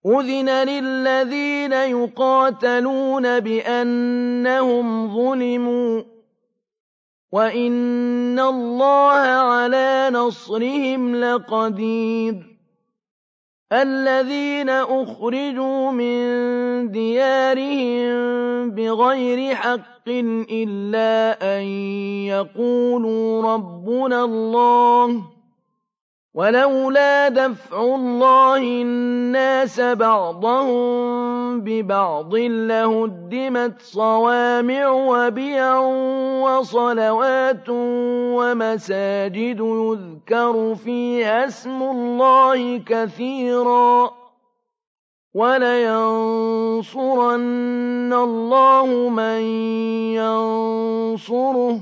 أُذِنَ لِلَّذِينَ يُقَاتَلُونَ بِأَنَّهُمْ ظُلِمُوا وَإِنَّ اللَّهَ عَلَىٰ نَصْرِهِمْ لَقَدِيرٌ الَّذِينَ أُخْرِجُوا مِن دِيَارِهِم بِغَيْرِ حَقٍّ إِلَّا أَن يَقُولُوا رَبُّنَا اللَّهُ وَلَوْلَا دَفْعُ اللَّهِ النَّاسَ بَعْضَهُم بِبَعْضٍ لَّهُدِّمَتْ صَوَامِعُ وَبِيَعٌ وَصَلَوَاتٌ وَمَسَاجِدُ يُذْكَرُ فِيهَا اسْمُ اللَّهِ كَثِيرًا ۗ وَلَيَنصُرَنَّ اللَّهُ مَن يَنصُرُهُ ۗ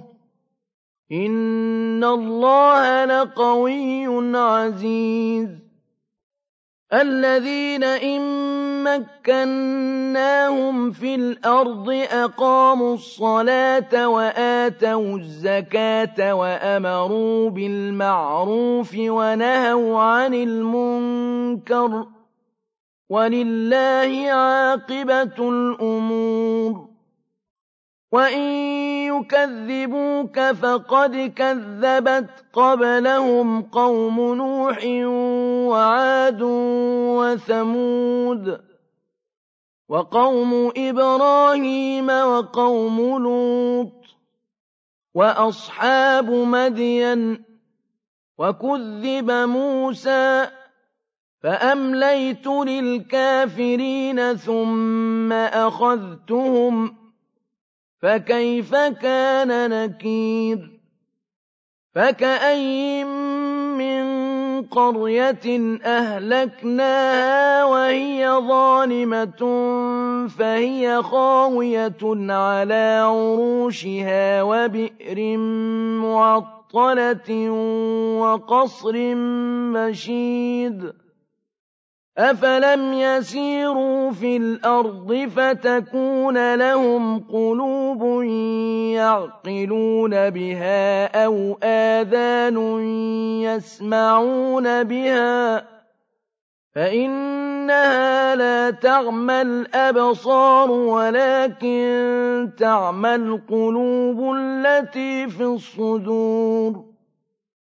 إِنَّ اللَّهَ لَقَوِيٌّ عَزِيزٌ الَّذِينَ إِن مَّكَّنَّاهُمْ فِي الْأَرْضِ أَقَامُوا الصَّلَاةَ وَآتَوُا الزَّكَاةَ وَأَمَرُوا بِالْمَعْرُوفِ وَنَهَوْا عَنِ الْمُنكَرِ ۗ وَلِلَّهِ عَاقِبَةُ الْأُمُورِ وَإِن يُكَذِّبُوكَ فَقَدْ كَذَّبَتْ قَبْلَهُمْ قَوْمُ نُوحٍ وَعَادٌ وَثَمُودُ وَقَوْمُ إِبْرَاهِيمَ وَقَوْمُ لُوطٍ وَأَصْحَابُ مَدْيَنَ ۖ وَكُذِّبَ مُوسَىٰ فَأَمْلَيْتُ لِلْكَافِرِينَ ثُمَّ أَخَذْتُهُمْ ۖ فَكَيْفَ كَانَ نَكِيرِ فَكَأَيِّن مِّن قَرْيَةٍ أَهْلَكْنَاهَا وَهِيَ ظَالِمَةٌ فَهِيَ خَاوِيَةٌ عَلَىٰ عُرُوشِهَا وَبِئْرٍ مُّعَطَّلَةٍ وَقَصْرٍ مَّشِيدٍ أَفَلَمْ يَسِيرُوا فِي الْأَرْضِ فَتَكُونَ لَهُمْ قُلُوبٌ يَعْقِلُونَ بِهَا أَوْ آذَانٌ يَسْمَعُونَ بِهَا فَإِنَّهَا لَا تَعْمَى الْأَبْصَارُ وَلَٰكِن تَعْمَى الْقُلُوبُ الَّتِي فِي الصُّدُورِ